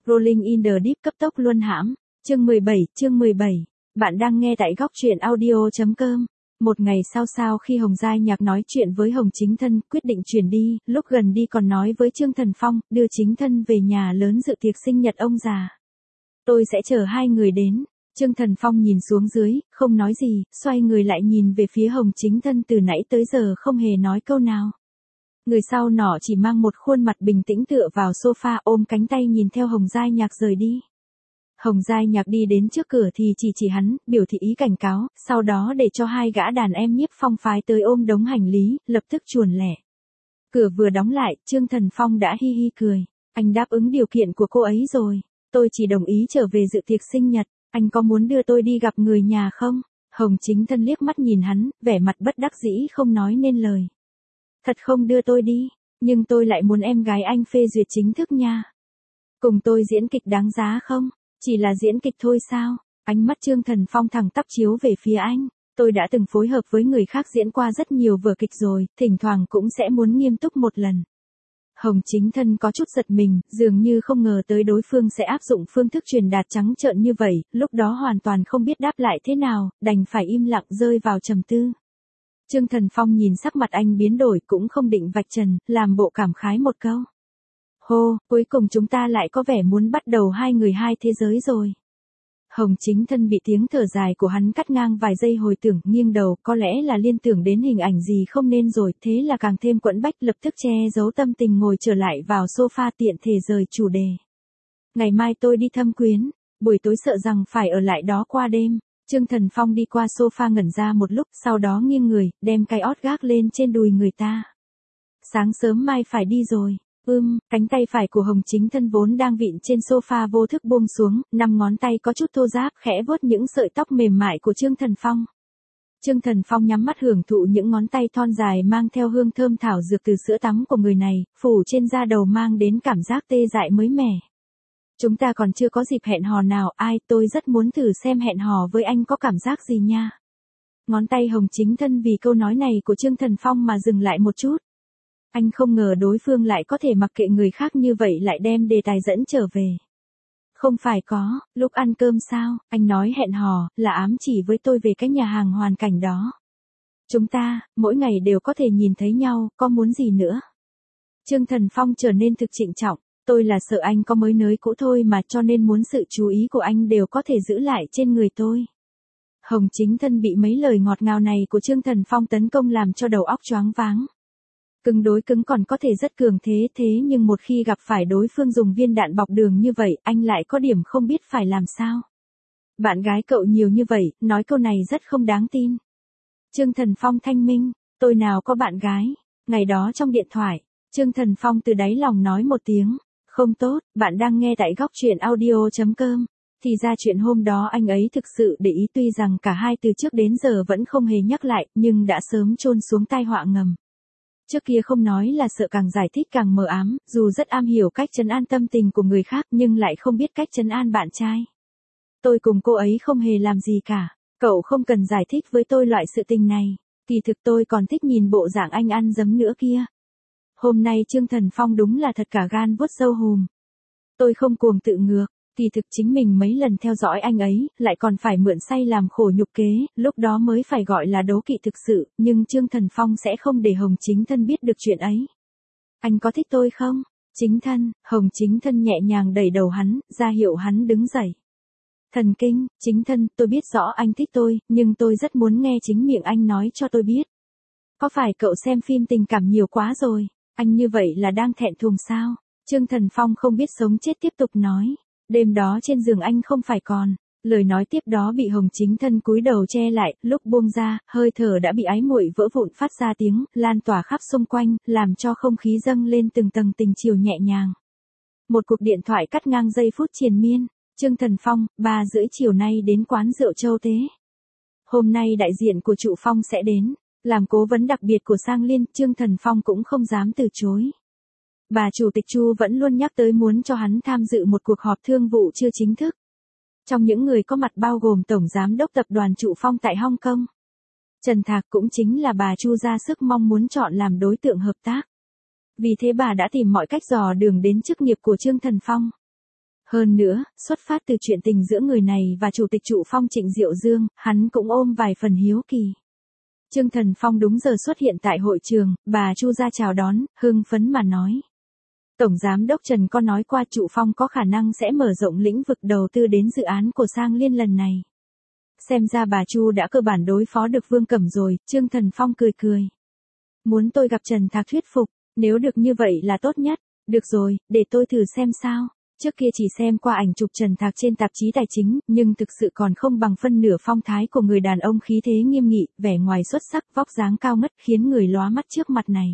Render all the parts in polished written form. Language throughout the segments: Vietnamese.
Rolling in the Deep cấp tốc luân hãm. Chương 17. Bạn đang nghe tại góc truyện audio.com. Một ngày sau khi Hồng Giai Nhạc nói chuyện với Hồng Chính Thân, quyết định chuyển đi, lúc gần đi còn nói với Trương Thần Phong, đưa Chính Thân về nhà lớn dự tiệc sinh nhật ông già. Tôi sẽ chờ hai người đến. Trương Thần Phong nhìn xuống dưới, không nói gì, xoay người lại nhìn về phía Hồng Chính Thân, từ nãy tới giờ không hề nói câu nào. Người sau nọ chỉ mang một khuôn mặt bình tĩnh tựa vào sofa, ôm cánh tay nhìn theo Hồng Giai Nhạc rời đi. Hồng Giai Nhạc đi đến trước cửa thì chỉ hắn, biểu thị ý cảnh cáo, sau đó để cho hai gã đàn em Nhiếp Phong phái tới ôm đống hành lý, lập tức chuồn lẻ. Cửa vừa đóng lại, Trương Thần Phong đã hi hi cười. Anh đáp ứng điều kiện của cô ấy rồi. Tôi chỉ đồng ý trở về dự tiệc sinh nhật. Anh có muốn đưa tôi đi gặp người nhà không? Hồng Chính Thân liếc mắt nhìn hắn, vẻ mặt bất đắc dĩ không nói nên lời. Thật không đưa tôi đi, nhưng tôi lại muốn em gái anh phê duyệt chính thức nha. Cùng tôi diễn kịch đáng giá không? Chỉ là diễn kịch thôi sao? Ánh mắt Trương Thần Phong thẳng tắp chiếu về phía anh. Tôi đã từng phối hợp với người khác diễn qua rất nhiều vở kịch rồi, thỉnh thoảng cũng sẽ muốn nghiêm túc một lần. Hồng Chính Thân có chút giật mình, dường như không ngờ tới đối phương sẽ áp dụng phương thức truyền đạt trắng trợn như vậy, lúc đó hoàn toàn không biết đáp lại thế nào, đành phải im lặng rơi vào trầm tư. Trương Thần Phong nhìn sắc mặt anh biến đổi cũng không định vạch trần, làm bộ cảm khái một câu. Hô, cuối cùng chúng ta lại có vẻ muốn bắt đầu hai người hai thế giới rồi. Hồng Chính Thân bị tiếng thở dài của hắn cắt ngang vài giây, hồi tưởng, nghiêng đầu, có lẽ là liên tưởng đến hình ảnh gì không nên rồi, thế là càng thêm quẫn bách, lập tức che giấu tâm tình ngồi trở lại vào sofa, tiện thể rời chủ đề. Ngày mai tôi đi thăm Quyến, buổi tối sợ rằng phải ở lại đó qua đêm. Trương Thần Phong đi qua sofa ngẩn ra một lúc, sau đó nghiêng người, đem cái ót gác lên trên đùi người ta. Sáng sớm mai phải đi rồi. Cánh tay phải của Hồng Chính Thân vốn đang vịn trên sofa vô thức buông xuống, 5 ngón tay có chút thô ráp khẽ vuốt những sợi tóc mềm mại của Trương Thần Phong. Trương Thần Phong nhắm mắt hưởng thụ những ngón tay thon dài mang theo hương thơm thảo dược từ sữa tắm của người này, phủ trên da đầu mang đến cảm giác tê dại mới mẻ. Chúng ta còn chưa có dịp hẹn hò nào, tôi rất muốn thử xem hẹn hò với anh có cảm giác gì nha. Ngón tay Hồng Chính Thân vì câu nói này của Trương Thần Phong mà dừng lại một chút. Anh không ngờ đối phương lại có thể mặc kệ người khác như vậy, lại đem đề tài dẫn trở về. Không phải có, lúc ăn cơm sao, anh nói hẹn hò, là ám chỉ với tôi về cái nhà hàng hoàn cảnh đó. Chúng ta, mỗi ngày đều có thể nhìn thấy nhau, có muốn gì nữa? Trương Thần Phong trở nên thực trịnh trọng, tôi là sợ anh có mới nới cũ thôi mà, cho nên muốn sự chú ý của anh đều có thể giữ lại trên người tôi. Hồng Chính Thân bị mấy lời ngọt ngào này của Trương Thần Phong tấn công làm cho đầu óc choáng váng. Cứng đối cứng còn có thể rất cường thế nhưng một khi gặp phải đối phương dùng viên đạn bọc đường như vậy, anh lại có điểm không biết phải làm sao. Bạn gái cậu nhiều như vậy, nói câu này rất không đáng tin. Trương Thần Phong thanh minh, tôi nào có bạn gái. Ngày đó trong điện thoại, Trương Thần Phong từ đáy lòng nói một tiếng, không tốt, bạn đang nghe tại góc truyện audio.com. Thì ra chuyện hôm đó anh ấy thực sự để ý, tuy rằng cả hai từ trước đến giờ vẫn không hề nhắc lại, nhưng đã sớm chôn xuống tai họa ngầm. Trước kia không nói là sợ, càng giải thích càng mờ ám, dù rất am hiểu cách trấn an tâm tình của người khác nhưng lại không biết cách trấn an bạn trai. Tôi cùng cô ấy không hề làm gì cả, cậu không cần giải thích với tôi loại sự tình này, kỳ thực tôi còn thích nhìn bộ dạng anh ăn dấm nữa kia. Hôm nay Trương Thần Phong đúng là thật cả gan vuốt râu hùm. Tôi không cuồng tự ngược. Kỳ thực chính mình mấy lần theo dõi anh ấy, lại còn phải mượn say làm khổ nhục kế, lúc đó mới phải gọi là đố kỵ thực sự, nhưng Trương Thần Phong sẽ không để Hồng Chính Thân biết được chuyện ấy. Anh có thích tôi không? Chính Thân, Hồng Chính Thân nhẹ nhàng đẩy đầu hắn, ra hiệu hắn đứng dậy. Thần kinh, Chính Thân, tôi biết rõ anh thích tôi, nhưng tôi rất muốn nghe chính miệng anh nói cho tôi biết. Có phải cậu xem phim tình cảm nhiều quá rồi? Anh như vậy là đang thẹn thùng sao? Trương Thần Phong không biết sống chết tiếp tục nói. Đêm đó trên giường anh không phải còn. Lời nói tiếp đó bị Hồng Chính Thân cúi đầu che lại, lúc buông ra, hơi thở đã bị ái muội vỡ vụn phát ra tiếng, lan tỏa khắp xung quanh, làm cho không khí dâng lên từng tầng tình chiều nhẹ nhàng. Một cuộc điện thoại cắt ngang giây phút triền miên. Trương Thần Phong, 3:30 chiều nay đến quán rượu Châu Tế. Hôm nay đại diện của Trụ Phong sẽ đến, làm cố vấn đặc biệt của Sang Liên, Trương Thần Phong cũng không dám từ chối. Bà chủ tịch Chu vẫn luôn nhắc tới muốn cho hắn tham dự một cuộc họp thương vụ chưa chính thức. Trong những người có mặt bao gồm Tổng Giám đốc Tập đoàn Trụ Phong tại Hong Kong. Trần Thạc cũng chính là bà Chu ra sức mong muốn chọn làm đối tượng hợp tác. Vì thế bà đã tìm mọi cách dò đường đến chức nghiệp của Trương Thần Phong. Hơn nữa, xuất phát từ chuyện tình giữa người này và Chủ tịch Trụ Phong Trịnh Diệu Dương, hắn cũng ôm vài phần hiếu kỳ. Trương Thần Phong đúng giờ xuất hiện tại hội trường, bà Chu ra chào đón, hưng phấn mà nói. Tổng Giám đốc Trần có nói qua Trụ Phong có khả năng sẽ mở rộng lĩnh vực đầu tư đến dự án của Sang Liên lần này. Xem ra bà Chu đã cơ bản đối phó được Vương Cẩm rồi, Trương Thần Phong cười cười. Muốn tôi gặp Trần Thạc thuyết phục, nếu được như vậy là tốt nhất. Được rồi, để tôi thử xem sao. Trước kia chỉ xem qua ảnh chụp Trần Thạc trên tạp chí tài chính, nhưng thực sự còn không bằng phân nửa phong thái của người đàn ông khí thế nghiêm nghị, vẻ ngoài xuất sắc, vóc dáng cao ngất khiến người lóa mắt trước mặt này.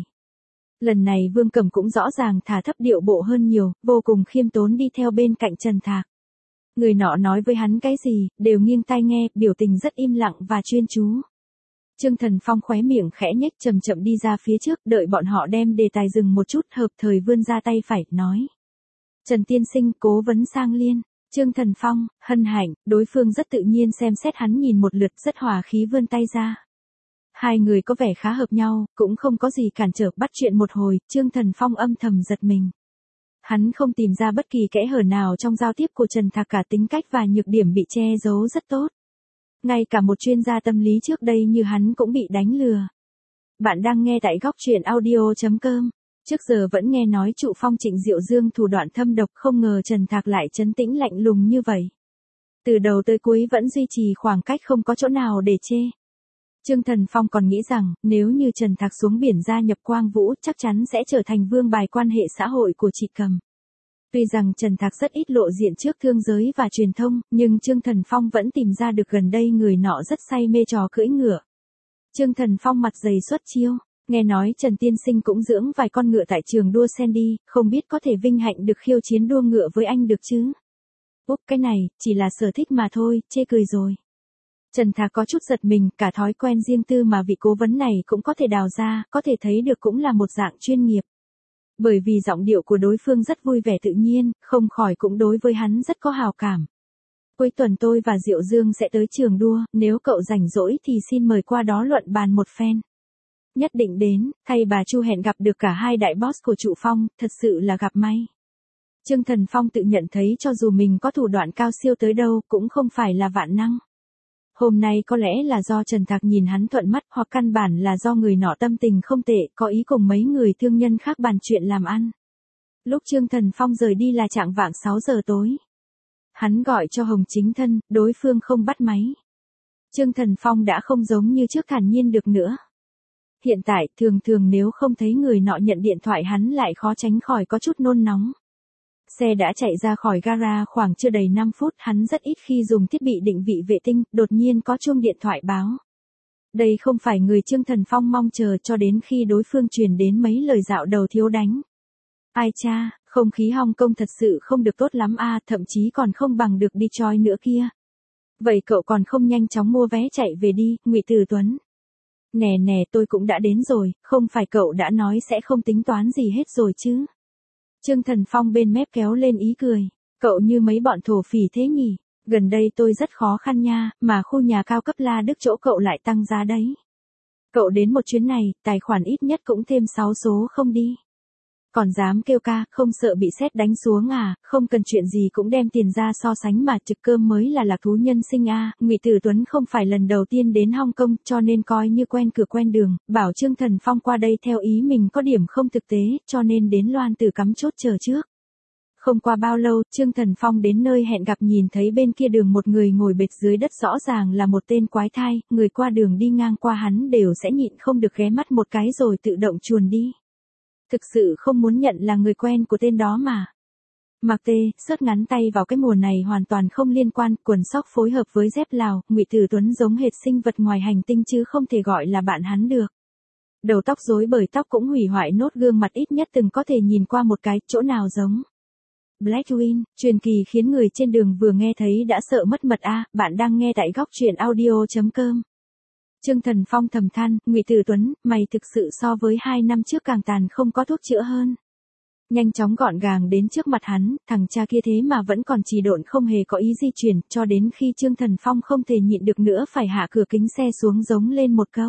Lần này Vương Cẩm cũng rõ ràng thả thấp điệu bộ hơn nhiều, vô cùng khiêm tốn đi theo bên cạnh Trần Thạc. Người nọ nói với hắn cái gì, đều nghiêng tai nghe, biểu tình rất im lặng và chuyên chú. Trương Thần Phong khóe miệng khẽ nhếch chậm chậm đi ra phía trước, đợi bọn họ đem đề tài dừng một chút, hợp thời vươn ra tay phải, nói. Trần tiên sinh, cố vấn Sang Liên. Trương Thần Phong, hân hạnh, đối phương rất tự nhiên xem xét hắn nhìn một lượt, rất hòa khí vươn tay ra. Hai người có vẻ khá hợp nhau, cũng không có gì cản trở, bắt chuyện một hồi, Trương Thần Phong âm thầm giật mình. Hắn không tìm ra bất kỳ kẽ hở nào trong giao tiếp của Trần Thạc, cả tính cách và nhược điểm bị che giấu rất tốt. Ngay cả một chuyên gia tâm lý trước đây như hắn cũng bị đánh lừa. Bạn đang nghe tại góc truyện audio.com. Trước giờ vẫn nghe nói Trụ Phong Trịnh Diệu Dương thủ đoạn thâm độc, không ngờ Trần Thạc lại trấn tĩnh lạnh lùng như vậy. Từ đầu tới cuối vẫn duy trì khoảng cách, không có chỗ nào để chê. Trương Thần Phong còn nghĩ rằng, nếu như Trần Thạc xuống biển gia nhập Quang Vũ, chắc chắn sẽ trở thành vương bài quan hệ xã hội của chị Cầm. Tuy rằng Trần Thạc rất ít lộ diện trước thương giới và truyền thông, nhưng Trương Thần Phong vẫn tìm ra được gần đây người nọ rất say mê trò cưỡi ngựa. Trương Thần Phong mặt dày xuất chiêu, nghe nói Trần tiên sinh cũng dưỡng vài con ngựa tại trường đua Sandy, không biết có thể vinh hạnh được khiêu chiến đua ngựa với anh được chứ? Úp, cái này, chỉ là sở thích mà thôi, chê cười rồi. Trần Thạc có chút giật mình, cả thói quen riêng tư mà vị cố vấn này cũng có thể đào ra, có thể thấy được cũng là một dạng chuyên nghiệp. Bởi vì giọng điệu của đối phương rất vui vẻ tự nhiên, không khỏi cũng đối với hắn rất có hào cảm. Cuối tuần tôi và Diệu Dương sẽ tới trường đua, nếu cậu rảnh rỗi thì xin mời qua đó luận bàn một phen. Nhất định đến, thay bà Chu hẹn gặp được cả hai đại boss của Trụ Phong, thật sự là gặp may. Trương Thần Phong tự nhận thấy cho dù mình có thủ đoạn cao siêu tới đâu cũng không phải là vạn năng. Hôm nay có lẽ là do Trần Thạc nhìn hắn thuận mắt, hoặc căn bản là do người nọ tâm tình không tệ, có ý cùng mấy người thương nhân khác bàn chuyện làm ăn. Lúc Trương Thần Phong rời đi là chạng vạng 6 giờ tối. Hắn gọi cho Hồng Chính Thân, đối phương không bắt máy. Trương Thần Phong đã không giống như trước thản nhiên được nữa. Hiện tại, thường thường nếu không thấy người nọ nhận điện thoại hắn lại khó tránh khỏi có chút nôn nóng. Xe đã chạy ra khỏi gara khoảng chưa đầy 5 phút, hắn rất ít khi dùng thiết bị định vị vệ tinh, đột nhiên có chuông điện thoại báo. Đây không phải người Trương Thần Phong mong chờ, cho đến khi đối phương truyền đến mấy lời dạo đầu thiếu đánh. Ai cha, không khí Hong Kong thật sự không được tốt lắm a, thậm chí còn không bằng được Detroit nữa kia. Vậy cậu còn không nhanh chóng mua vé chạy về đi, Ngụy Từ Tuấn. Nè nè, tôi cũng đã đến rồi, không phải cậu đã nói sẽ không tính toán gì hết rồi chứ? Trương Thần Phong bên mép kéo lên ý cười. Cậu như mấy bọn thổ phỉ thế nhỉ? Gần đây tôi rất khó khăn nha, mà khu nhà cao cấp La Đức chỗ cậu lại tăng giá đấy. Cậu đến một chuyến này, tài khoản ít nhất cũng thêm 6 số không đi. Còn dám kêu ca, không sợ bị sét đánh xuống à, không cần chuyện gì cũng đem tiền ra so sánh mà, trực cơm mới là lạc thú nhân sinh a. Ngụy Tử Tuấn không phải lần đầu tiên đến Hong Kong, cho nên coi như quen cửa quen đường, bảo Trương Thần Phong qua đây theo ý mình có điểm không thực tế, cho nên đến Loan Tử cắm chốt chờ trước. Không qua bao lâu, Trương Thần Phong đến nơi hẹn gặp, nhìn thấy bên kia đường một người ngồi bệt dưới đất, rõ ràng là một tên quái thai, người qua đường đi ngang qua hắn đều sẽ nhịn không được ghé mắt một cái rồi tự động chuồn đi. Thực sự không muốn nhận là người quen của tên đó mà. Mặc tê, sớt ngắn tay vào cái mùa này hoàn toàn không liên quan, quần sóc phối hợp với dép Lào, Ngụy Tử Tuấn giống hệt sinh vật ngoài hành tinh chứ không thể gọi là bạn hắn được. Đầu tóc rối bời, tóc cũng hủy hoại nốt, gương mặt ít nhất từng có thể nhìn qua một cái, chỗ nào giống. Blackwing, truyền kỳ khiến người trên đường vừa nghe thấy đã sợ mất mật a. Bạn đang nghe tại góc truyện audio.com. Trương Thần Phong thầm than, Ngụy Tử Tuấn, mày thực sự so với 2 năm trước càng tàn không có thuốc chữa hơn. Nhanh chóng gọn gàng đến trước mặt hắn, thằng cha kia thế mà vẫn còn trì độn không hề có ý di chuyển, cho đến khi Trương Thần Phong không thể nhịn được nữa phải hạ cửa kính xe xuống giống lên một câu.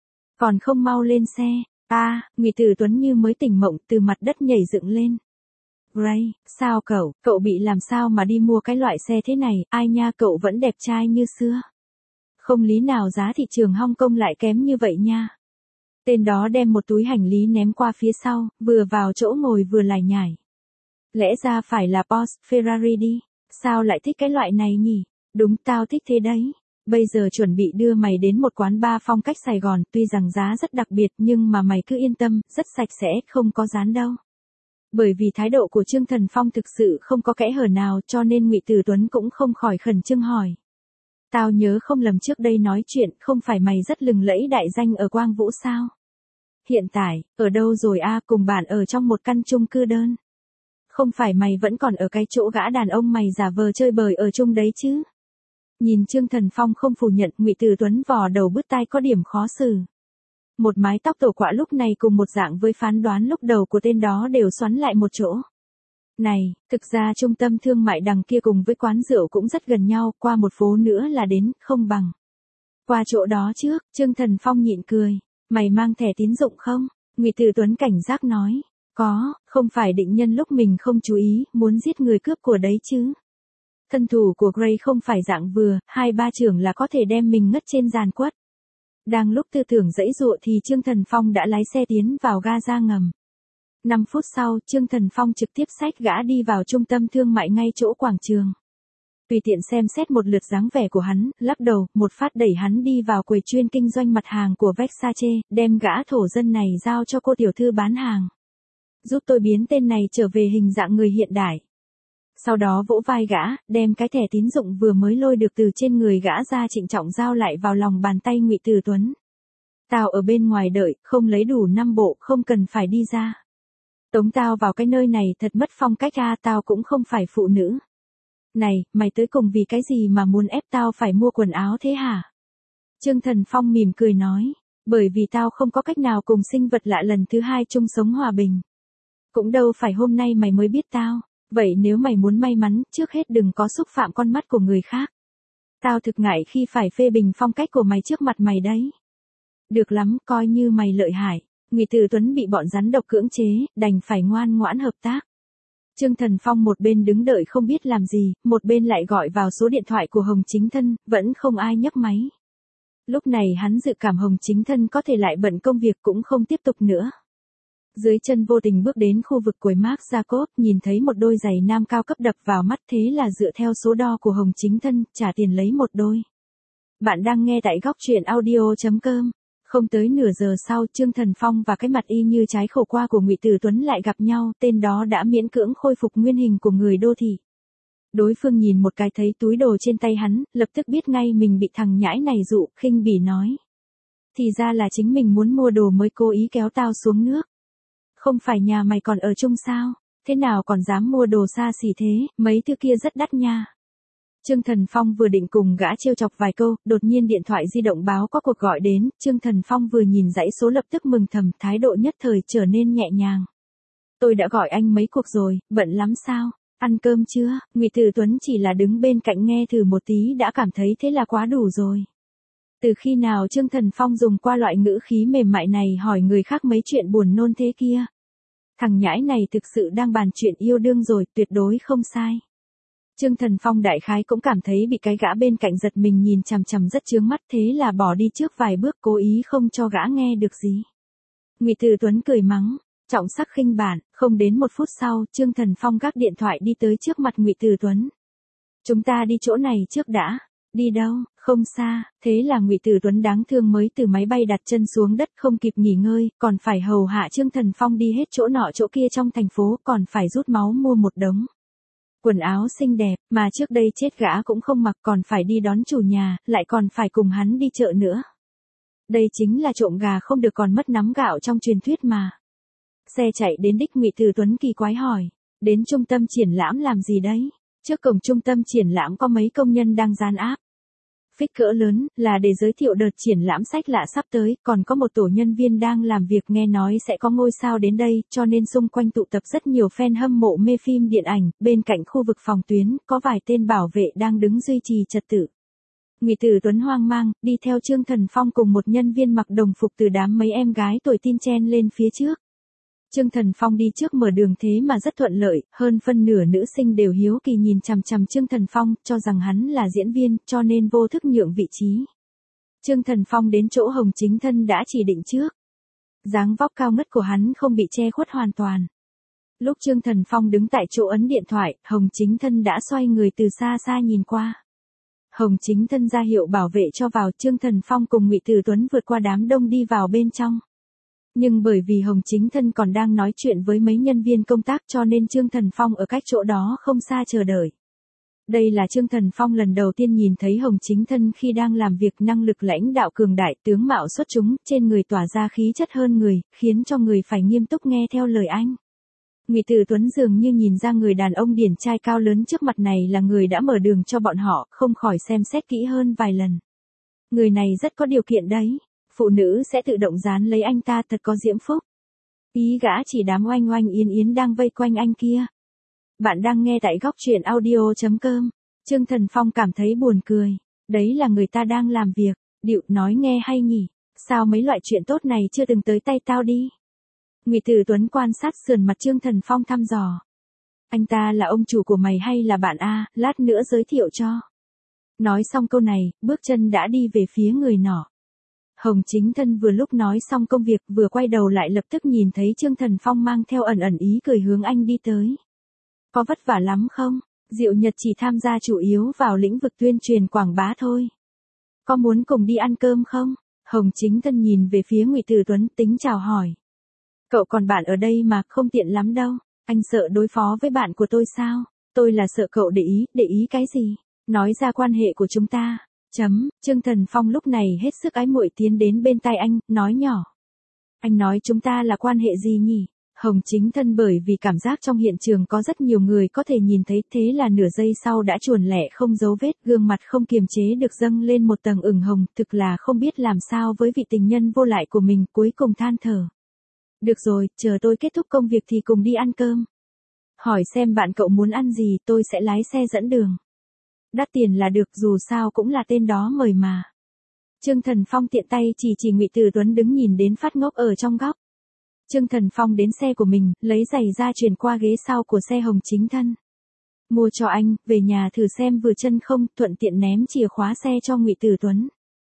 Còn không mau lên xe. Ngụy Tử Tuấn như mới tỉnh mộng từ mặt đất nhảy dựng lên. Gray, sao cậu bị làm sao mà đi mua cái loại xe thế này, ai nha cậu vẫn đẹp trai như xưa. Không lý nào giá thị trường Hong Kong lại kém như vậy nha. Tên đó đem một túi hành lý ném qua phía sau, vừa vào chỗ ngồi vừa lải nhải. Lẽ ra phải là Porsche, Ferrari đi, sao lại thích cái loại này nhỉ? Đúng tao thích thế đấy. Bây giờ chuẩn bị đưa mày đến một quán bar phong cách Sài Gòn, tuy rằng giá rất đặc biệt nhưng mà mày cứ yên tâm, rất sạch sẽ, không có dán đâu. Bởi vì thái độ của Trương Thần Phong thực sự không có kẽ hở nào cho nên Ngụy Tử Tuấn cũng không khỏi khẩn trương hỏi. Tao nhớ không lầm trước đây nói chuyện, không phải mày rất lừng lẫy đại danh ở Quang Vũ sao? Hiện tại, ở đâu rồi a? Cùng bạn ở trong một căn chung cư đơn. Không phải mày vẫn còn ở cái chỗ gã đàn ông mày giả vờ chơi bời ở chung đấy chứ? Nhìn Trương Thần Phong không phủ nhận, Ngụy Tử Tuấn vò đầu bứt tai có điểm khó xử. Một mái tóc tổ quạ lúc này cùng một dạng với phán đoán lúc đầu của tên đó đều xoắn lại một chỗ. Này, thực ra trung tâm thương mại đằng kia cùng với quán rượu cũng rất gần nhau, qua một phố nữa là đến, không bằng. Qua chỗ đó trước, Trương Thần Phong nhịn cười. Mày mang thẻ tín dụng không? Ngụy Tử Tuấn cảnh giác nói. Có, không phải định nhân lúc mình không chú ý, muốn giết người cướp của đấy chứ. Thân thủ của Gray không phải dạng vừa, 2-3 chưởng là có thể đem mình ngất trên giàn quất. Đang lúc tư tưởng dãy dụa thì Trương Thần Phong đã lái xe tiến vào ga ra ngầm. 5 phút sau, Trương Thần Phong trực tiếp xách gã đi vào trung tâm thương mại ngay chỗ quảng trường. Tùy tiện xem xét một lượt dáng vẻ của hắn, lắc đầu, một phát đẩy hắn đi vào quầy chuyên kinh doanh mặt hàng của Versace, đem gã thổ dân này giao cho cô tiểu thư bán hàng. Giúp tôi biến tên này trở về hình dạng người hiện đại. Sau đó vỗ vai gã, đem cái thẻ tín dụng vừa mới lôi được từ trên người gã ra trịnh trọng giao lại vào lòng bàn tay Ngụy Tử Tuấn. Tao ở bên ngoài đợi, không lấy đủ 5 bộ, không cần phải đi ra. Tống tao vào cái nơi này thật mất phong cách a, tao cũng không phải phụ nữ. Này, mày tới cùng vì cái gì mà muốn ép tao phải mua quần áo thế hả? Trương Thần Phong mỉm cười nói, bởi vì tao không có cách nào cùng sinh vật lạ lần thứ hai chung sống hòa bình. Cũng đâu phải hôm nay mày mới biết tao, vậy nếu mày muốn may mắn, trước hết đừng có xúc phạm con mắt của người khác. Tao thực ngại khi phải phê bình phong cách của mày trước mặt mày đấy. Được lắm, coi như mày lợi hại. Ngụy Tử Tuấn bị bọn rắn độc cưỡng chế, đành phải ngoan ngoãn hợp tác. Trương Thần Phong một bên đứng đợi không biết làm gì, một bên lại gọi vào số điện thoại của Hồng Chính Thân, vẫn không ai nhấc máy. Lúc này hắn dự cảm Hồng Chính Thân có thể lại bận công việc cũng không tiếp tục nữa. Dưới chân vô tình bước đến khu vực quầy Marc Jacob, nhìn thấy một đôi giày nam cao cấp đập vào mắt, thế là dựa theo số đo của Hồng Chính Thân, trả tiền lấy một đôi. Bạn đang nghe tại góc truyện audio.com. Không tới nửa giờ sau, Trương Thần Phong và cái mặt y như trái khổ qua của Ngụy Tử Tuấn lại gặp nhau, tên đó đã miễn cưỡng khôi phục nguyên hình của người đô thị. Đối phương nhìn một cái thấy túi đồ trên tay hắn, lập tức biết ngay mình bị thằng nhãi này dụ, khinh bỉ nói. Thì ra là chính mình muốn mua đồ mới cố ý kéo tao xuống nước. Không phải nhà mày còn ở chung sao, thế nào còn dám mua đồ xa xỉ thế, mấy thứ kia rất đắt nha. Trương Thần Phong vừa định cùng gã trêu chọc vài câu, đột nhiên điện thoại di động báo có cuộc gọi đến, Trương Thần Phong vừa nhìn dãy số lập tức mừng thầm, thái độ nhất thời trở nên nhẹ nhàng. Tôi đã gọi anh mấy cuộc rồi, bận lắm sao, ăn cơm chưa? Ngụy Tử Tuấn chỉ là đứng bên cạnh nghe thử một tí đã cảm thấy thế là quá đủ rồi. Từ khi nào Trương Thần Phong dùng qua loại ngữ khí mềm mại này hỏi người khác mấy chuyện buồn nôn thế kia? Thằng nhãi này thực sự đang bàn chuyện yêu đương rồi, tuyệt đối không sai. Trương Thần Phong đại khái cũng cảm thấy bị cái gã bên cạnh giật mình nhìn chằm chằm rất chướng mắt, thế là bỏ đi trước vài bước cố ý không cho gã nghe được gì. Ngụy Tử Tuấn cười mắng, trọng sắc khinh bản, không đến 1 phút sau, Trương Thần Phong gác điện thoại đi tới trước mặt Ngụy Tử Tuấn. Chúng ta đi chỗ này trước đã. Đi đâu? Không xa. Thế là Ngụy Tử Tuấn đáng thương mới từ máy bay đặt chân xuống đất không kịp nghỉ ngơi, còn phải hầu hạ Trương Thần Phong đi hết chỗ nọ chỗ kia trong thành phố, còn phải rút máu mua một đống quần áo xinh đẹp, mà trước đây chết gã cũng không mặc, còn phải đi đón chủ nhà, lại còn phải cùng hắn đi chợ nữa. Đây chính là trộm gà không được còn mất nắm gạo trong truyền thuyết mà. Xe chạy đến đích, Ngụy Tử Tuấn kỳ quái hỏi, đến trung tâm triển lãm làm gì đấy? Trước cổng trung tâm triển lãm có mấy công nhân đang dàn áp phích cỡ lớn, là để giới thiệu đợt triển lãm sách lạ sắp tới, còn có một tổ nhân viên đang làm việc nghe nói sẽ có ngôi sao đến đây, cho nên xung quanh tụ tập rất nhiều fan hâm mộ mê phim điện ảnh, bên cạnh khu vực phòng tuyến, có vài tên bảo vệ đang đứng duy trì trật tự. Ngụy Tử Tuấn hoang mang, đi theo Trương Thần Phong cùng một nhân viên mặc đồng phục từ đám mấy em gái tuổi teen chen lên phía trước. Trương Thần Phong đi trước mở đường thế mà rất thuận lợi, hơn phân nửa nữ sinh đều hiếu kỳ nhìn chằm chằm Trương Thần Phong, cho rằng hắn là diễn viên, cho nên vô thức nhượng vị trí. Trương Thần Phong đến chỗ Hồng Chính Thân đã chỉ định trước. Dáng vóc cao ngất của hắn không bị che khuất hoàn toàn. Lúc Trương Thần Phong đứng tại chỗ ấn điện thoại, Hồng Chính Thân đã xoay người từ xa xa nhìn qua. Hồng Chính Thân ra hiệu bảo vệ cho vào, Trương Thần Phong cùng Ngụy Từ Tuấn vượt qua đám đông đi vào bên trong. Nhưng bởi vì Hồng Chính Thân còn đang nói chuyện với mấy nhân viên công tác cho nên Trương Thần Phong ở cách chỗ đó không xa chờ đợi. Đây là Trương Thần Phong lần đầu tiên nhìn thấy Hồng Chính Thân khi đang làm việc, năng lực lãnh đạo cường đại, tướng mạo xuất chúng, trên người tỏa ra khí chất hơn người, khiến cho người phải nghiêm túc nghe theo lời anh. Ngụy Từ Tuấn dường như nhìn ra người đàn ông điển trai cao lớn trước mặt này là người đã mở đường cho bọn họ, không khỏi xem xét kỹ hơn vài lần. Người này rất có điều kiện đấy, phụ nữ sẽ tự động dán lấy anh ta, thật có diễm phúc. Ý gã chỉ đám oanh oanh yến yến đang vây quanh anh kia. Bạn đang nghe tại góc truyện audio.com. Trương Thần Phong cảm thấy buồn cười. Đấy là người ta đang làm việc. Điệu nói nghe hay nhỉ. Sao mấy loại chuyện tốt này chưa từng tới tay tao đi. Ngụy Từ Tuấn quan sát sườn mặt Trương Thần Phong thăm dò. Anh ta là ông chủ của mày hay là bạn A, lát nữa giới thiệu cho. Nói xong câu này, bước chân đã đi về phía người nọ. Hồng Chính Thân vừa lúc nói xong công việc vừa quay đầu lại lập tức nhìn thấy Trương Thần Phong mang theo ẩn ẩn ý cười hướng anh đi tới. Có vất vả lắm không? Diệu Nhật chỉ tham gia chủ yếu vào lĩnh vực tuyên truyền quảng bá thôi. Có muốn cùng đi ăn cơm không? Hồng Chính Thân nhìn về phía Ngụy Từ Tuấn tính chào hỏi. Cậu còn bạn ở đây mà, không tiện lắm đâu. Anh sợ đối phó với bạn của tôi sao? Tôi là sợ cậu để ý cái gì? Nói ra quan hệ của chúng ta. Trương Thần Phong lúc này hết sức ái muội tiến đến bên tai anh, nói nhỏ. Anh nói chúng ta là quan hệ gì nhỉ? Hồng Chính Thân bởi vì cảm giác trong hiện trường có rất nhiều người có thể nhìn thấy, thế là nửa giây sau đã chuồn lẻ không dấu vết, gương mặt không kiềm chế được dâng lên một tầng ửng hồng, thực là không biết làm sao với vị tình nhân vô lại của mình, cuối cùng than thở. Được rồi, chờ tôi kết thúc công việc thì cùng đi ăn cơm. Hỏi xem bạn cậu muốn ăn gì, tôi sẽ lái xe dẫn đường. Đắt tiền là được, dù sao cũng là tên đó mời mà. Trương Thần Phong tiện tay chỉ Ngụy Từ Tuấn đứng nhìn đến phát ngốc ở trong góc. Trương Thần Phong đến xe của mình, lấy giày ra chuyển qua ghế sau của xe Hồng Chính Thân. Mua cho anh, về nhà thử xem vừa chân không, thuận tiện ném chìa khóa xe cho Ngụy Từ Tuấn.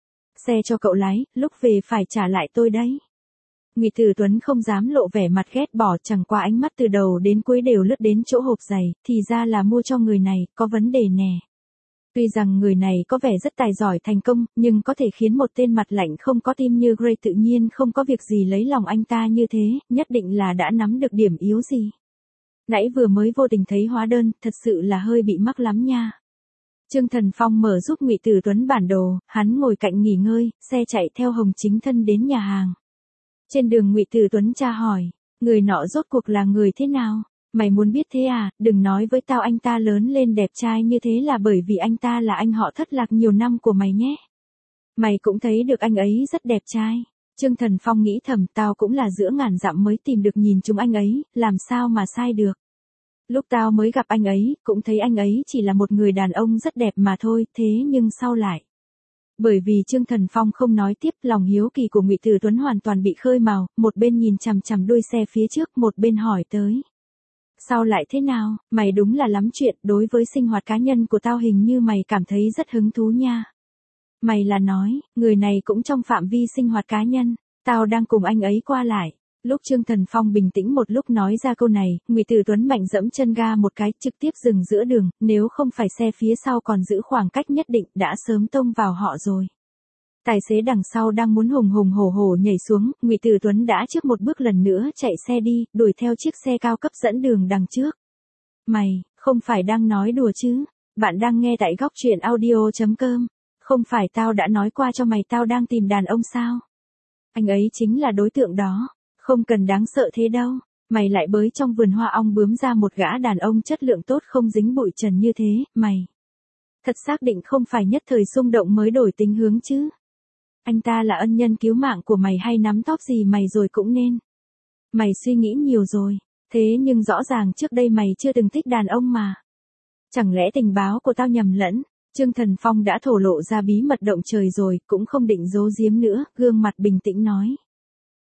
Xe cho cậu lái, lúc về phải trả lại tôi đấy. Ngụy Từ Tuấn không dám lộ vẻ mặt ghét bỏ, chẳng qua ánh mắt từ đầu đến cuối đều lướt đến chỗ hộp giày, thì ra là mua cho người này, có vấn đề nè. Tuy rằng người này có vẻ rất tài giỏi thành công, nhưng có thể khiến một tên mặt lạnh không có tim như Gray tự nhiên không có việc gì lấy lòng anh ta như thế, nhất định là đã nắm được điểm yếu gì. Nãy vừa mới vô tình thấy hóa đơn, thật sự là hơi bị mắc lắm nha. Trương Thần Phong mở giúp Ngụy Từ Tuấn bản đồ, hắn ngồi cạnh nghỉ ngơi, xe chạy theo Hồng Chính Thân đến nhà hàng. Trên đường Ngụy Từ Tuấn tra hỏi, người nọ rốt cuộc là người thế nào? Mày muốn biết thế à, đừng nói với tao anh ta lớn lên đẹp trai như thế là bởi vì anh ta là anh họ thất lạc nhiều năm của mày nhé. Mày cũng thấy được anh ấy rất đẹp trai. Trương Thần Phong nghĩ thầm, tao cũng là giữa ngàn dặm mới tìm được nhìn chúng anh ấy, làm sao mà sai được. Lúc tao mới gặp anh ấy, cũng thấy anh ấy chỉ là một người đàn ông rất đẹp mà thôi, thế nhưng sau lại. Bởi vì Trương Thần Phong không nói tiếp, lòng hiếu kỳ của Ngụy Từ Tuấn hoàn toàn bị khơi mào, một bên nhìn chằm chằm đuôi xe phía trước, một bên hỏi tới. Sao lại thế nào, mày đúng là lắm chuyện, đối với sinh hoạt cá nhân của tao hình như mày cảm thấy rất hứng thú nha. Mày là nói, người này cũng trong phạm vi sinh hoạt cá nhân, tao đang cùng anh ấy qua lại. Lúc Trương Thần Phong bình tĩnh một lúc nói ra câu này, Ngụy Từ Tuấn mạnh dẫm chân ga một cái, trực tiếp dừng giữa đường, nếu không phải xe phía sau còn giữ khoảng cách nhất định, đã sớm tông vào họ rồi. Tài xế đằng sau đang muốn hùng hùng hổ hổ nhảy xuống, Ngụy Từ Tuấn đã trước một bước lần nữa chạy xe đi, đuổi theo chiếc xe cao cấp dẫn đường đằng trước. Mày, không phải đang nói đùa chứ? Bạn đang nghe tại góc truyện audio.com. Không phải tao đã nói qua cho mày tao đang tìm đàn ông sao? Anh ấy chính là đối tượng đó. Không cần đáng sợ thế đâu. Mày lại bới trong vườn hoa ong bướm ra một gã đàn ông chất lượng tốt không dính bụi trần như thế, mày. Thật xác định không phải nhất thời xung động mới đổi tính hướng chứ? Anh ta là ân nhân cứu mạng của mày hay nắm tóc gì mày rồi cũng nên. Mày suy nghĩ nhiều rồi, thế nhưng rõ ràng trước đây mày chưa từng thích đàn ông mà. Chẳng lẽ tình báo của tao nhầm lẫn? Trương Thần Phong đã thổ lộ ra bí mật động trời rồi, cũng không định giấu giếm nữa, gương mặt bình tĩnh nói.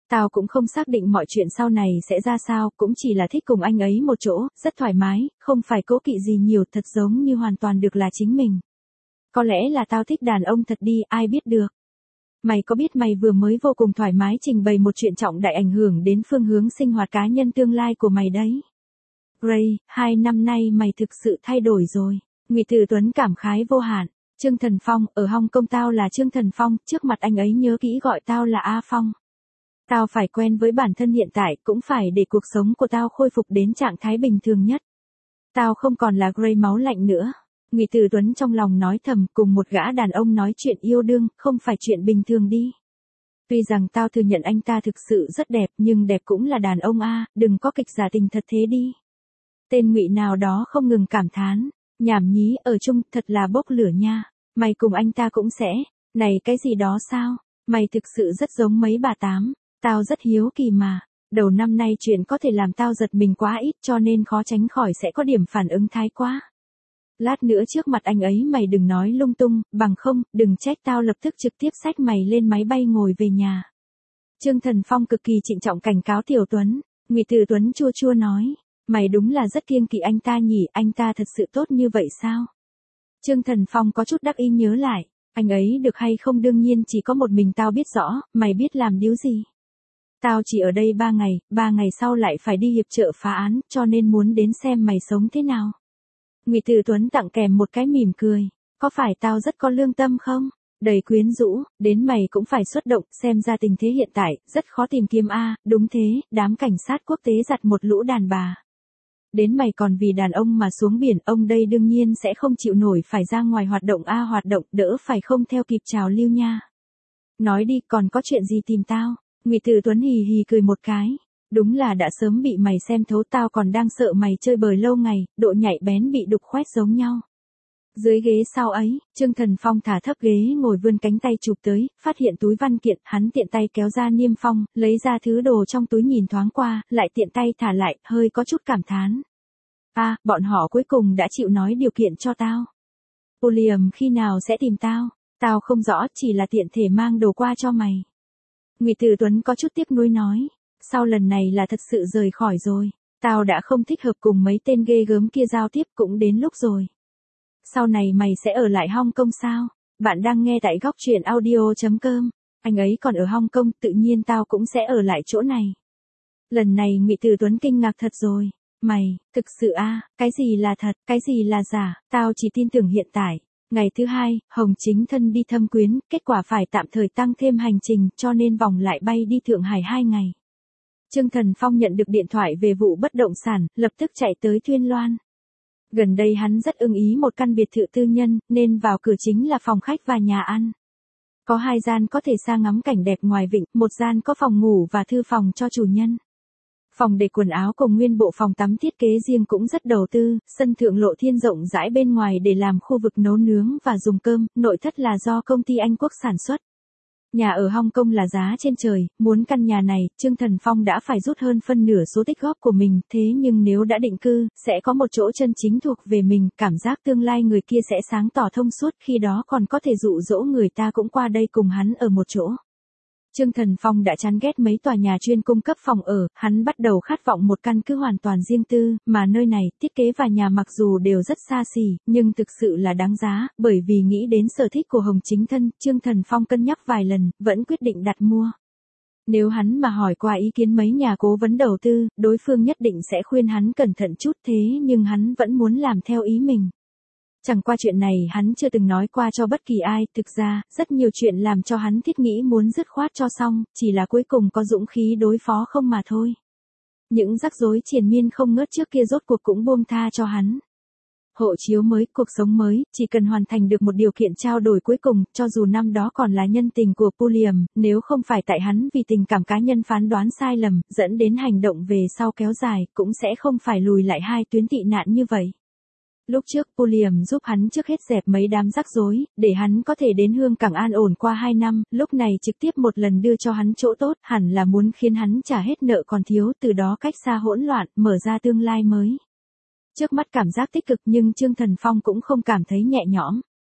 Tao cũng không xác định mọi chuyện sau này sẽ ra sao, cũng chỉ là thích cùng anh ấy một chỗ, rất thoải mái, không phải cố kỵ gì nhiều, thật giống như hoàn toàn được là chính mình. Có lẽ là tao thích đàn ông thật đi, ai biết được. Mày có biết mày vừa mới vô cùng thoải mái trình bày một chuyện trọng đại ảnh hưởng đến phương hướng sinh hoạt cá nhân tương lai của mày đấy. Gray, 2 năm nay mày thực sự thay đổi rồi. Ngụy Tử Tuấn cảm khái vô hạn. Trương Thần Phong, ở Hong Kong tao là Trương Thần Phong, trước mặt anh ấy nhớ kỹ gọi tao là A Phong. Tao phải quen với bản thân hiện tại, cũng phải để cuộc sống của tao khôi phục đến trạng thái bình thường nhất. Tao không còn là Gray máu lạnh nữa. Ngụy Tử Tuấn trong lòng nói thầm, cùng một gã đàn ông nói chuyện yêu đương, không phải chuyện bình thường đi. Tuy rằng tao thừa nhận anh ta thực sự rất đẹp, nhưng đẹp cũng là đàn ông a, đừng có kịch giả tình thật thế đi. Tên Ngụy nào đó không ngừng cảm thán, nhảm nhí, ở chung thật là bốc lửa nha. Mày cùng anh ta cũng sẽ, này cái gì đó sao? Mày thực sự rất giống mấy bà tám. Tao rất hiếu kỳ mà. Đầu năm nay chuyện có thể làm tao giật mình quá ít, cho nên khó tránh khỏi sẽ có điểm phản ứng thái quá. Lát nữa trước mặt anh ấy mày đừng nói lung tung, bằng không, đừng trách tao lập tức trực tiếp xách mày lên máy bay ngồi về nhà. Trương Thần Phong cực kỳ trịnh trọng cảnh cáo Tiểu Tuấn. Ngụy Tử Tuấn chua chua nói, mày đúng là rất kiêng kỵ anh ta nhỉ, anh ta thật sự tốt như vậy sao? Trương Thần Phong có chút đắc ý nhớ lại, anh ấy được hay không đương nhiên chỉ có một mình tao biết rõ, mày biết làm điếu gì? Tao chỉ ở đây 3 ngày, 3 ngày sau lại phải đi hiệp trợ phá án, cho nên muốn đến xem mày sống thế nào. Ngụy Tử Tuấn tặng kèm một cái mỉm cười, có phải tao rất có lương tâm không? Đầy quyến rũ, đến mày cũng phải xuất động, xem ra tình thế hiện tại, rất khó tìm kiếm a, đúng thế, đám cảnh sát quốc tế giặt một lũ đàn bà. Đến mày còn vì đàn ông mà xuống biển, ông đây đương nhiên sẽ không chịu nổi phải ra ngoài hoạt động a, hoạt động, đỡ phải không theo kịp trào lưu nha. Nói đi, còn có chuyện gì tìm tao? Ngụy Tử Tuấn hì hì cười một cái. Đúng là đã sớm bị mày xem thấu, tao còn đang sợ mày chơi bời lâu ngày, độ nhạy bén bị đục khoét giống nhau. Dưới ghế sau ấy, Trương Thần Phong thả thấp ghế ngồi vươn cánh tay chụp tới, phát hiện túi văn kiện, hắn tiện tay kéo ra niêm phong, lấy ra thứ đồ trong túi nhìn thoáng qua, lại tiện tay thả lại, hơi có chút cảm thán. À, bọn họ cuối cùng đã chịu nói điều kiện cho tao. William khi nào sẽ tìm tao? Tao không rõ, chỉ là tiện thể mang đồ qua cho mày. Ngụy Tử Tuấn có chút tiếc nuối nói. Sau lần này là thật sự rời khỏi rồi. Tao đã không thích hợp cùng mấy tên ghê gớm kia giao tiếp, cũng đến lúc rồi. Sau này mày sẽ ở lại Hong Kong sao? Bạn đang nghe tại góc truyện audio.com. Anh ấy còn ở Hong Kong, tự nhiên tao cũng sẽ ở lại chỗ này. Lần này Ngụy Tử Tuấn kinh ngạc thật rồi. Mày, thực sự a, cái gì là thật, cái gì là giả, tao chỉ tin tưởng hiện tại. Ngày thứ hai, Hồng Chính Thân đi thăm quyến, kết quả phải tạm thời tăng thêm hành trình, cho nên vòng lại bay đi Thượng Hải 2 ngày. Trương Thần Phong nhận được điện thoại về vụ bất động sản, lập tức chạy tới Tuyên Loan. Gần đây hắn rất ưng ý một căn biệt thự tư nhân, nên vào cửa chính là phòng khách và nhà ăn. Có 2 gian có thể xa ngắm cảnh đẹp ngoài vịnh, 1 gian có phòng ngủ và thư phòng cho chủ nhân. Phòng để quần áo cùng nguyên bộ phòng tắm thiết kế riêng cũng rất đầu tư, sân thượng lộ thiên rộng rãi bên ngoài để làm khu vực nấu nướng và dùng cơm, nội thất là do công ty Anh Quốc sản xuất. Nhà ở Hong Kong là giá trên trời, muốn căn nhà này, Trương Thần Phong đã phải rút hơn phân nửa số tích góp của mình, thế nhưng nếu đã định cư, sẽ có một chỗ chân chính thuộc về mình, cảm giác tương lai người kia sẽ sáng tỏ thông suốt, khi đó còn có thể dụ dỗ người ta cũng qua đây cùng hắn ở một chỗ. Trương Thần Phong đã chán ghét mấy tòa nhà chuyên cung cấp phòng ở, hắn bắt đầu khát vọng một căn cứ hoàn toàn riêng tư, mà nơi này, thiết kế và nhà mặc dù đều rất xa xỉ, nhưng thực sự là đáng giá, bởi vì nghĩ đến sở thích của Hồng Chính Thân, Trương Thần Phong cân nhắc vài lần, vẫn quyết định đặt mua. Nếu hắn mà hỏi qua ý kiến mấy nhà cố vấn đầu tư, đối phương nhất định sẽ khuyên hắn cẩn thận chút, thế nhưng hắn vẫn muốn làm theo ý mình. Chẳng qua chuyện này hắn chưa từng nói qua cho bất kỳ ai, thực ra, rất nhiều chuyện làm cho hắn thiết nghĩ muốn dứt khoát cho xong, chỉ là cuối cùng có dũng khí đối phó không mà thôi. Những rắc rối triền miên không ngớt trước kia rốt cuộc cũng buông tha cho hắn. Hộ chiếu mới, cuộc sống mới, chỉ cần hoàn thành được một điều kiện trao đổi cuối cùng, cho dù năm đó còn là nhân tình của William, nếu không phải tại hắn vì tình cảm cá nhân phán đoán sai lầm, dẫn đến hành động về sau kéo dài, cũng sẽ không phải lùi lại 2 tuyến tị nạn như vậy. Lúc trước, William giúp hắn trước hết dẹp mấy đám rắc rối, để hắn có thể đến Hương Cảng an ổn qua 2 năm, lúc này trực tiếp một lần đưa cho hắn chỗ tốt, hẳn là muốn khiến hắn trả hết nợ còn thiếu, từ đó cách xa hỗn loạn, mở ra tương lai mới. Trước mắt cảm giác tích cực nhưng Trương Thần Phong cũng không cảm thấy nhẹ nhõm.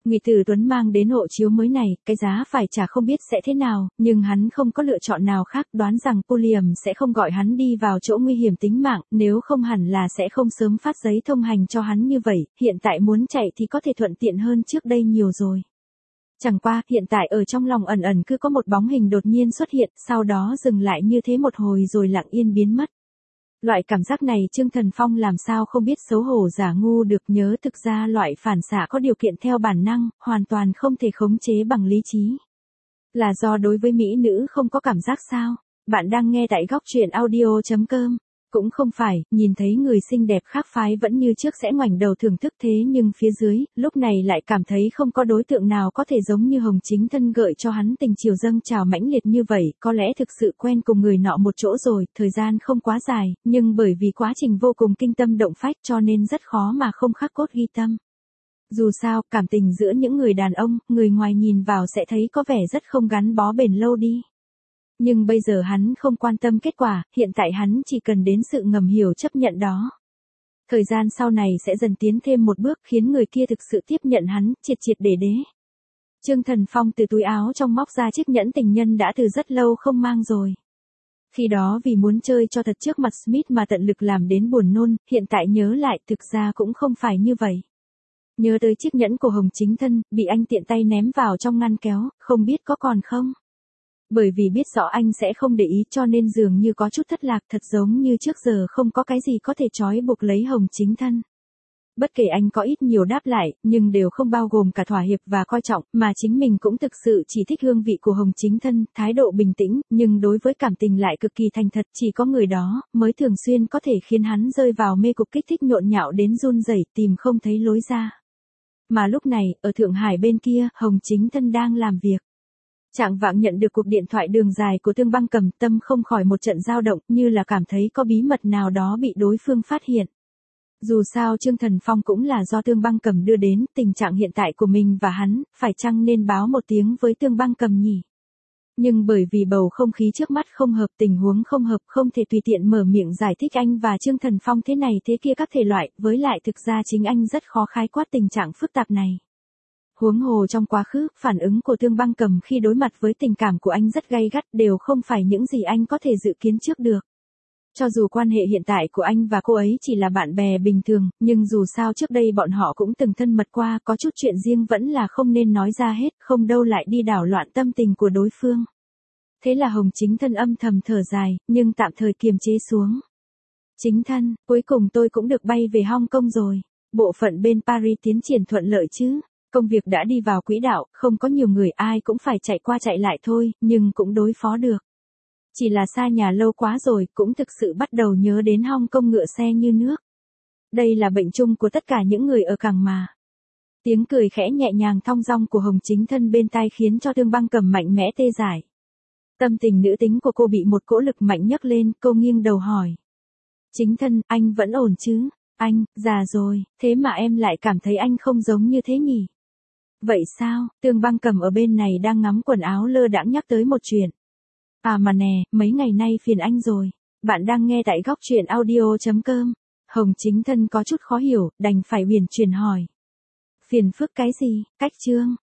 Ngụy Tử Tuấn mang đến hộ chiếu mới này, cái giá phải trả không biết sẽ thế nào, nhưng hắn không có lựa chọn nào khác, đoán rằng Polium sẽ không gọi hắn đi vào chỗ nguy hiểm tính mạng, nếu không hẳn là sẽ không sớm phát giấy thông hành cho hắn như vậy, hiện tại muốn chạy thì có thể thuận tiện hơn trước đây nhiều rồi. Chẳng qua, hiện tại ở trong lòng ẩn ẩn cứ có một bóng hình đột nhiên xuất hiện, sau đó dừng lại như thế một hồi rồi lặng yên biến mất. Loại cảm giác này Trương Thần Phong làm sao không biết xấu hổ giả ngu được, nhớ thực ra loại phản xạ có điều kiện theo bản năng, hoàn toàn không thể khống chế bằng lý trí. Là do đối với mỹ nữ không có cảm giác sao? Bạn đang nghe tại góc truyện audio.com. Cũng không phải, nhìn thấy người xinh đẹp khác phái vẫn như trước sẽ ngoảnh đầu thưởng thức, thế nhưng phía dưới, lúc này lại cảm thấy không có đối tượng nào có thể giống như Hồng Chính Thân gợi cho hắn tình chiều dâng trào mãnh liệt như vậy, có lẽ thực sự quen cùng người nọ một chỗ rồi, thời gian không quá dài, nhưng bởi vì quá trình vô cùng kinh tâm động phách cho nên rất khó mà không khắc cốt ghi tâm. Dù sao, cảm tình giữa những người đàn ông, người ngoài nhìn vào sẽ thấy có vẻ rất không gắn bó bền lâu đi. Nhưng bây giờ hắn không quan tâm kết quả, hiện tại hắn chỉ cần đến sự ngầm hiểu chấp nhận đó. Thời gian sau này sẽ dần tiến thêm một bước khiến người kia thực sự tiếp nhận hắn, triệt triệt để đế. Trương Thần Phong từ túi áo trong móc ra chiếc nhẫn tình nhân đã từ rất lâu không mang rồi. Khi đó vì muốn chơi cho thật trước mặt Smith mà tận lực làm đến buồn nôn, hiện tại nhớ lại thực ra cũng không phải như vậy. Nhớ tới chiếc nhẫn của Hồng Chính Thân, bị anh tiện tay ném vào trong ngăn kéo, không biết có còn không? Bởi vì biết rõ anh sẽ không để ý cho nên dường như có chút thất lạc, thật giống như trước giờ không có cái gì có thể trói buộc lấy Hồng Chính Thân. Bất kể anh có ít nhiều đáp lại, nhưng đều không bao gồm cả thỏa hiệp và coi trọng, mà chính mình cũng thực sự chỉ thích hương vị của Hồng Chính Thân, thái độ bình tĩnh, nhưng đối với cảm tình lại cực kỳ thành thật, chỉ có người đó, mới thường xuyên có thể khiến hắn rơi vào mê cục kích thích nhộn nhạo đến run rẩy tìm không thấy lối ra. Mà lúc này, ở Thượng Hải bên kia, Hồng Chính Thân đang làm việc. Trạng vạng nhận được cuộc điện thoại đường dài của Tương Băng Cầm, tâm không khỏi một trận dao động, như là cảm thấy có bí mật nào đó bị đối phương phát hiện. Dù sao Trương Thần Phong cũng là do Tương Băng Cầm đưa đến, tình trạng hiện tại của mình và hắn, phải chăng nên báo một tiếng với Tương Băng Cầm nhỉ? Nhưng bởi vì bầu không khí trước mắt không hợp, tình huống không hợp, không thể tùy tiện mở miệng giải thích anh và Trương Thần Phong thế này thế kia các thể loại, với lại thực ra chính anh rất khó khái quát tình trạng phức tạp này. Huống hồ trong quá khứ, phản ứng của Tương Băng Cầm khi đối mặt với tình cảm của anh rất gay gắt, đều không phải những gì anh có thể dự kiến trước được. Cho dù quan hệ hiện tại của anh và cô ấy chỉ là bạn bè bình thường, nhưng dù sao trước đây bọn họ cũng từng thân mật qua, có chút chuyện riêng vẫn là không nên nói ra hết, không đâu lại đi đảo loạn tâm tình của đối phương. Thế là Hồng Chính Thân âm thầm thở dài, nhưng tạm thời kiềm chế xuống. Chính Thân, cuối cùng tôi cũng được bay về Hong Kong rồi. Bộ phận bên Paris tiến triển thuận lợi chứ? Công việc đã đi vào quỹ đạo, không có nhiều người, ai cũng phải chạy qua chạy lại thôi, nhưng cũng đối phó được. Chỉ là xa nhà lâu quá rồi, cũng thực sự bắt đầu nhớ đến Hong Kong ngựa xe như nước. Đây là bệnh chung của tất cả những người ở cảng mà. Tiếng cười khẽ nhẹ nhàng thong dong của Hồng Chính Thân bên tai khiến cho Tương Băng Cầm mạnh mẽ tê dại. Tâm tình nữ tính của cô bị một cỗ lực mạnh nhấc lên, cô nghiêng đầu hỏi. Chính Thân, anh vẫn ổn chứ? Anh, già rồi, thế mà em lại cảm thấy anh không giống như thế nhỉ? Vậy sao? Tương Băng Cầm ở bên này đang ngắm quần áo lơ đãng nhắc tới một chuyện. À mà nè, mấy ngày nay phiền anh rồi. Bạn đang nghe tại góc truyện audio.com. Hồng Chính Thân có chút khó hiểu, đành phải uyển chuyển hỏi. Phiền phức cái gì? Cách Trương,